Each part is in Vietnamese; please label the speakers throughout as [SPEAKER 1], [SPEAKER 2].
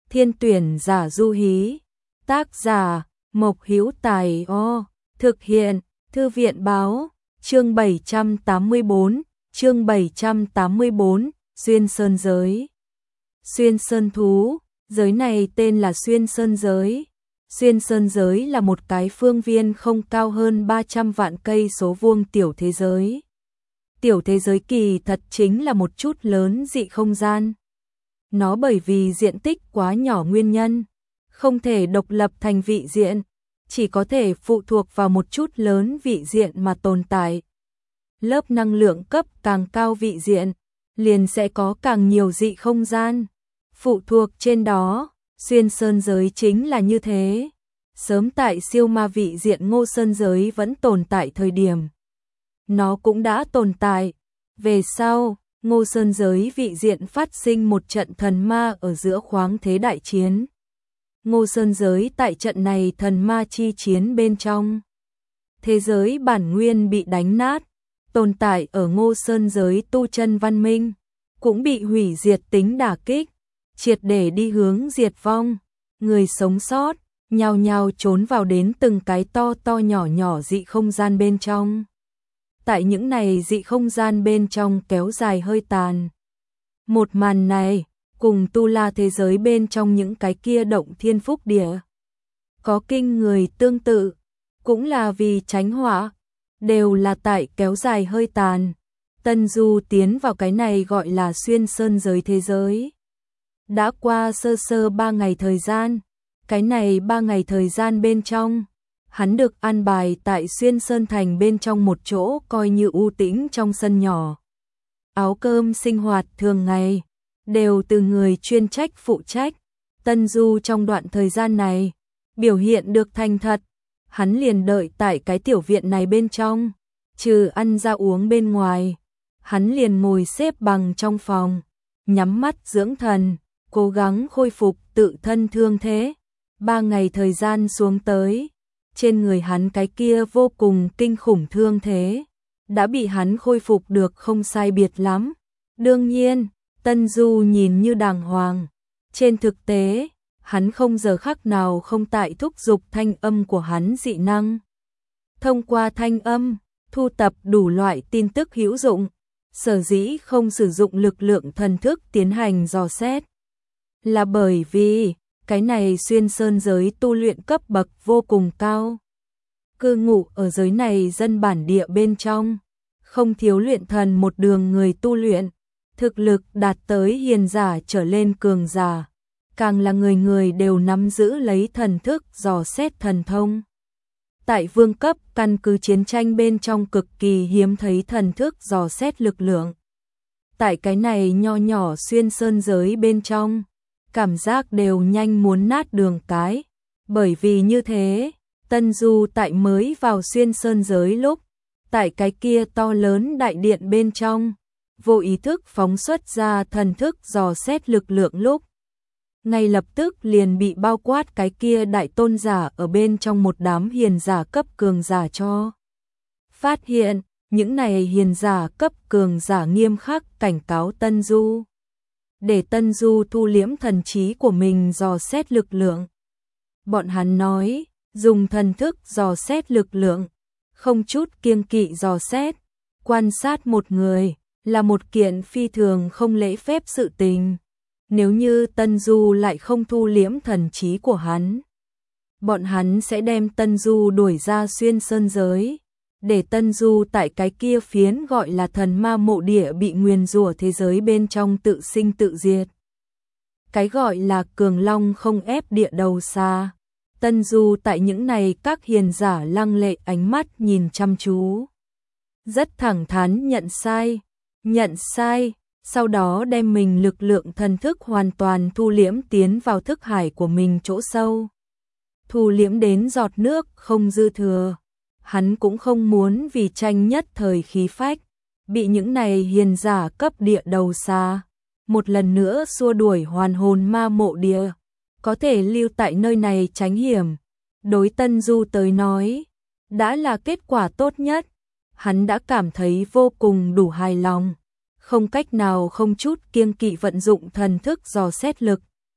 [SPEAKER 1] Thiên tuyển giả du hí. Tác giả Mộc Hữu Tài. Thực hiện Thư viện báo. Chương 784, chương 784, Xuyên Sơn giới. Xuyên Sơn thú, giới này tên là Xuyên Sơn giới. Xuyên Sơn giới là một cái phương viên không cao hơn 300 vạn cây số vuông tiểu thế giới. Tiểu thế giới kỳ thật chính là một chút lớn dị không gian. Nó bởi vì diện tích quá nhỏ nguyên nhân, không thể độc lập thành vị diện, chỉ có thể phụ thuộc vào một chút lớn vị diện mà tồn tại. Lớp năng lượng cấp càng cao vị diện, liền sẽ có càng nhiều dị không gian. Phụ thuộc trên đó, Xuyên Sơn giới chính là như thế. Sớm tại siêu ma vị diện Ngô Sơn giới vẫn tồn tại thời điểm, nó cũng đã tồn tại. Về sau, Ngô Sơn giới vị diện phát sinh một trận thần ma ở giữa khoáng thế đại chiến. Ngô Sơn giới tại trận này thần ma chi chiến bên trong, thế giới bản nguyên bị đánh nát, tồn tại ở Ngô Sơn giới tu chân văn minh cũng bị hủy diệt tính đả kích, triệt để đi hướng diệt vong. Người sống sót nhao nhao trốn vào đến từng cái to to nhỏ nhỏ dị không gian bên trong. Tại những này dị không gian bên trong kéo dài hơi tàn. Một màn này cùng tu la thế giới bên trong những cái kia động thiên phúc địa có kinh người tương tự, cũng là vì tránh họa, đều là tại kéo dài hơi tàn. Tân Du tiến vào cái này gọi là Xuyên Sơn giới thế giới. Đã qua sơ sơ 3 ngày thời gian, cái này 3 ngày thời gian bên trong, hắn được an bài tại Xuyên Sơn thành bên trong một chỗ coi như u tĩnh trong sân nhỏ. Áo cơm sinh hoạt thường ngày đều từ người chuyên trách phụ trách. Tân Du trong đoạn thời gian này biểu hiện được thành thật, hắn liền đợi tại cái tiểu viện này bên trong, trừ ăn ra uống bên ngoài, hắn liền ngồi xếp bằng trong phòng, nhắm mắt dưỡng thần, cố gắng khôi phục tự thân thương thế. 3 ngày thời gian xuống tới, trên người hắn cái kia vô cùng kinh khủng thương thế đã bị hắn khôi phục được không sai biệt lắm. Đương nhiên, Tân Du nhìn như đàng hoàng, trên thực tế, hắn không giờ khắc nào không tại thúc giục thanh âm của hắn dị năng. Thông qua thanh âm, thu tập đủ loại tin tức hữu dụng, sở dĩ không sử dụng lực lượng thần thức tiến hành dò xét, là bởi vì cái này Xuyên Sơn giới tu luyện cấp bậc vô cùng cao. Cư ngụ ở giới này dân bản địa bên trong, không thiếu luyện thần một đường người tu luyện, thực lực đạt tới hiền giả trở lên cường giả, càng là người người đều nắm giữ lấy thần thức dò xét thần thông. Tại vương cấp căn cứ chiến tranh bên trong cực kỳ hiếm thấy thần thức dò xét lực lượng. Tại cái này nho nhỏ Xuyên Sơn giới bên trong, cảm giác đều nhanh muốn nát đường cái. Bởi vì như thế, Tân Du tại mới vào Xuyên Sơn giới lúc, tại cái kia to lớn đại điện bên trong, vô ý thức phóng xuất ra thần thức dò xét lực lượng lúc, ngay lập tức liền bị bao quát cái kia đại tôn giả ở bên trong một đám hiền giả cấp cường giả cho. Phát hiện, những này hiền giả cấp cường giả nghiêm khắc cảnh cáo Tân Du, để Tân Du thu liễm thần trí của mình dò xét lực lượng. Bọn hắn nói, dùng thần thức dò xét lực lượng, không chút kiêng kỵ dò xét, quan sát một người, là một kiện phi thường không lễ phép sự tình. Nếu như Tân Du lại không thu liễm thần trí của hắn, bọn hắn sẽ đem Tân Du đuổi ra Xuyên Sơn giới, để Tân Du tại cái kia phiến gọi là thần ma mộ địa bị nguyền rủa thế giới bên trong tự sinh tự diệt. Cái gọi là cường long không ép địa đầu xa. Tân Du tại những này các hiền giả lăng lệ ánh mắt nhìn chăm chú, rất thẳng thắn nhận sai, sau đó đem mình lực lượng thần thức hoàn toàn thu liễm tiến vào thức hải của mình chỗ sâu. Thu liễm đến giọt nước không dư thừa. Hắn cũng không muốn vì tranh nhất thời khí phách, bị những này hiền giả cấp địa đầu xa, một lần nữa xua đuổi hoàn hồn ma mộ địa, có thể lưu tại nơi này tránh hiểm. Đối Tân Du tới nói, đã là kết quả tốt nhất. Hắn đã cảm thấy vô cùng đủ hài lòng, không cách nào không chút kiêng kỵ vận dụng thần thức dò xét lực.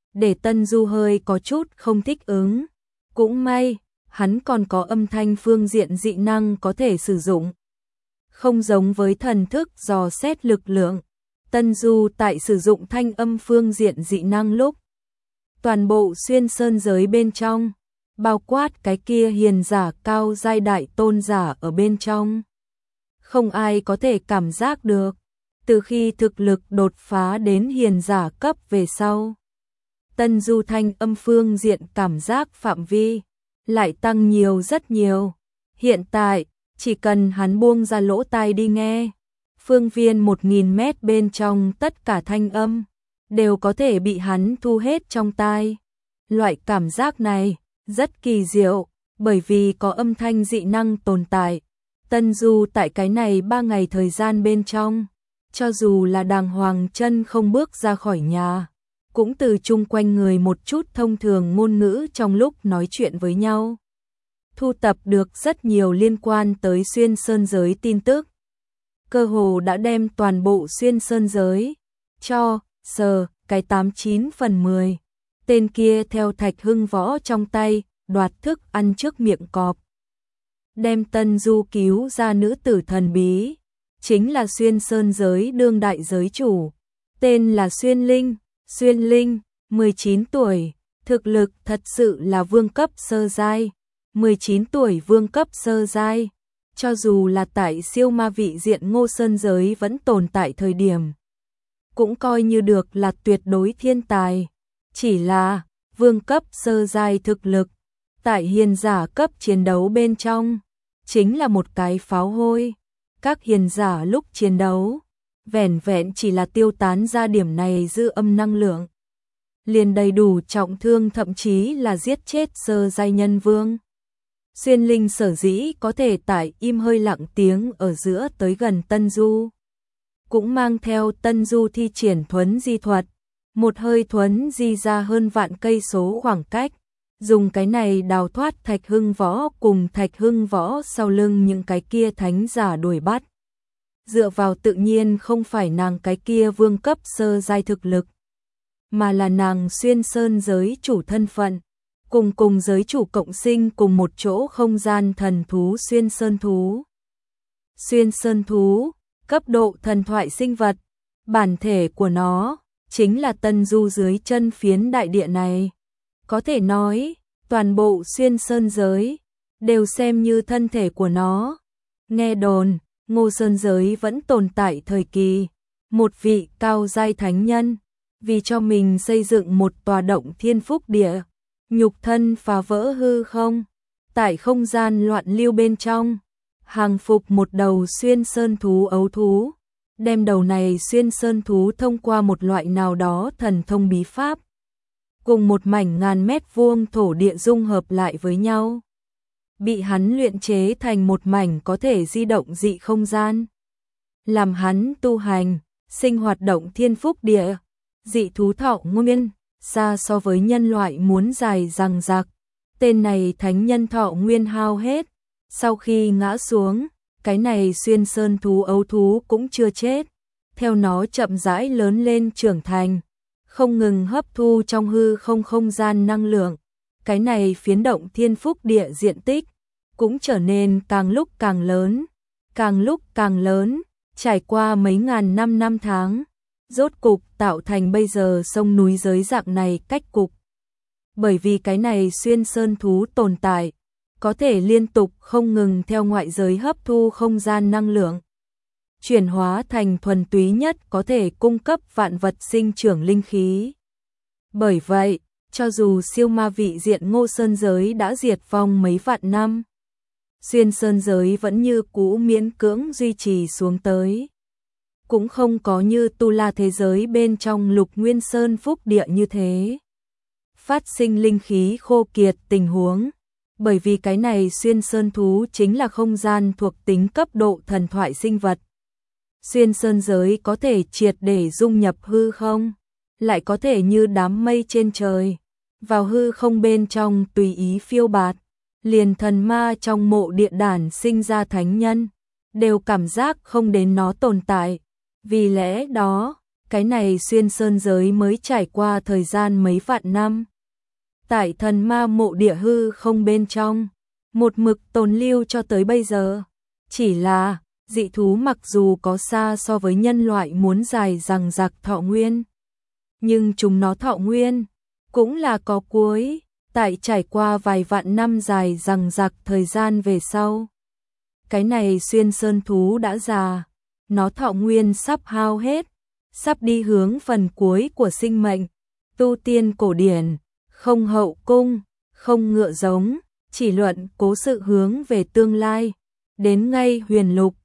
[SPEAKER 1] để Tân Du hơi có chút không thích ứng. Cũng may, hắn còn có âm thanh phương diện dị năng có thể sử dụng. Không giống với thần thức dò xét lực lượng, Tân Du tại sử dụng thanh âm phương diện dị năng lúc. Toàn bộ xuyên sơn giới bên trong, bao quát cái kia hiền giả cao giai đại tôn giả ở bên trong. Không ai có thể cảm giác được, từ khi thực lực đột phá đến hiền giả cấp về sau. Tân Du thanh âm phương diện cảm giác phạm vi lại tăng nhiều rất nhiều. Hiện tại, chỉ cần hắn buông ra lỗ tai đi nghe, phương viên 1000 mét bên trong tất cả thanh âm đều có thể bị hắn thu hết trong tai. Loại cảm giác này rất kỳ diệu, bởi vì có âm thanh dị năng tồn tại. Tân Du tại cái này 3 ngày thời gian bên trong, cho dù là đàng hoàng chân không bước ra khỏi nhà, cũng từ chung quanh người một chút thông thường ngôn ngữ trong lúc nói chuyện với nhau. Thu tập được rất nhiều liên quan tới xuyên sơn giới tin tức. Cơ hồ đã đem toàn bộ xuyên sơn giới cho sờ cái 89 phần 10. Tên kia theo Thạch Hưng Võ trong tay, đoạt thức ăn trước miệng cọp. Đem Tân Du cứu ra nữ tử thần bí, chính là xuyên sơn giới đương đại giới chủ. Tên là Xuyên Linh, 19 tuổi, thực lực thật sự là vương cấp sơ giai. 19 tuổi vương cấp sơ giai, cho dù là tại siêu ma vị diện Ngô Sơn giới vẫn tồn tại thời điểm, cũng coi như được là tuyệt đối thiên tài. Chỉ là vương cấp sơ giai thực lực, tại hiền giả cấp chiến đấu bên trong, chính là một cái pháo hôi. Các hiền giả lúc chiến đấu, vẻn vẹn chỉ là tiêu tán ra điểm này dư âm năng lượng, liền đầy đủ trọng thương, thậm chí là giết chết sơ giai nhân vương. Xuyên Linh sở dĩ có thể tại im hơi lặng tiếng ở giữa tới gần Tân Du, cũng mang theo Tân Du thi triển thuấn di thuật, một hơi thuấn di ra hơn vạn cây số khoảng cách, dùng cái này đào thoát Thạch Hưng Võ cùng Thạch Hưng Võ sau lưng những cái kia thánh giả đuổi bắt. Dựa vào tự nhiên không phải nàng cái kia vương cấp sơ giai thực lực, mà là nàng xuyên sơn giới chủ thân phận. Cùng giới chủ cộng sinh cùng một chỗ không gian thần thú xuyên sơn thú. Xuyên sơn thú, cấp độ thần thoại sinh vật, bản thể của nó chính là Tân Du dưới chân phiến đại địa này. Có thể nói, toàn bộ xuyên sơn giới đều xem như thân thể của nó. Nghe đồn, Ngô Sơn giới vẫn tồn tại thời kỳ, một vị cao giai thánh nhân vì cho mình xây dựng một tòa động thiên phúc địa, nhục thân phá vỡ hư không, tại không gian loạn lưu bên trong, hàng phục một đầu xuyên sơn thú ấu thú, đem đầu này xuyên sơn thú thông qua một loại nào đó thần thông bí pháp, cùng một mảnh ngàn mét vuông thổ địa dung hợp lại với nhau, bị hắn luyện chế thành một mảnh có thể di động dị không gian, làm hắn tu hành, sinh hoạt động thiên phúc địa, dị thú thọ nguyên xa so với nhân loại muốn dài dằng dặc. Tên này thánh nhân thọ nguyên hao hết, sau khi ngã xuống, cái này xuyên sơn thú ấu thú cũng chưa chết, theo nó chậm rãi lớn lên trưởng thành, không ngừng hấp thu trong hư không không gian năng lượng, cái này phiến động thiên phúc địa diện tích cũng trở nên càng lúc càng lớn, càng lúc càng lớn, trải qua mấy ngàn năm tháng, rốt cục tạo thành bây giờ sông núi giới dạng này cách cục. Bởi vì cái này xuyên sơn thú tồn tại, có thể liên tục không ngừng theo ngoại giới hấp thu không gian năng lượng, chuyển hóa thành thuần túy nhất có thể cung cấp vạn vật sinh trưởng linh khí. Bởi vậy, cho dù siêu ma vị diện Ngô Sơn giới đã diệt vong mấy vạn năm, xuyên sơn giới vẫn như cũ miễn cưỡng duy trì xuống tới. Cũng không có như tu la thế giới bên trong Lục Nguyên Sơn phúc địa như thế, phát sinh linh khí khô kiệt tình huống, bởi vì cái này xuyên sơn thú chính là không gian thuộc tính cấp độ thần thoại sinh vật. Xuyên sơn giới có thể triệt để dung nhập hư không, lại có thể như đám mây trên trời, vào hư không bên trong tùy ý phiêu bạt, liền thần ma trong mộ địa đản sinh ra thánh nhân, đều cảm giác không đến nó tồn tại. Vì lẽ đó, Cái này xuyên sơn giới mới trải qua thời gian mấy vạn năm. Tại thần ma mộ địa hư không bên trong, một mực tồn lưu cho tới bây giờ. Chỉ là, dị thú mặc dù có xa so với nhân loại muốn dài dằng dặc thọ nguyên, nhưng chúng nó thọ nguyên cũng là có cuối. Tại trải qua vài vạn năm dài dằng dặc thời gian về sau, cái này xuyên sơn thú đã già, nó thọ nguyên sắp hao hết, sắp đi hướng phần cuối của sinh mệnh. Tu tiên cổ điển, không hậu cung, không ngựa giống, chỉ luận cố sự hướng về tương lai. Đến ngay huyền lục,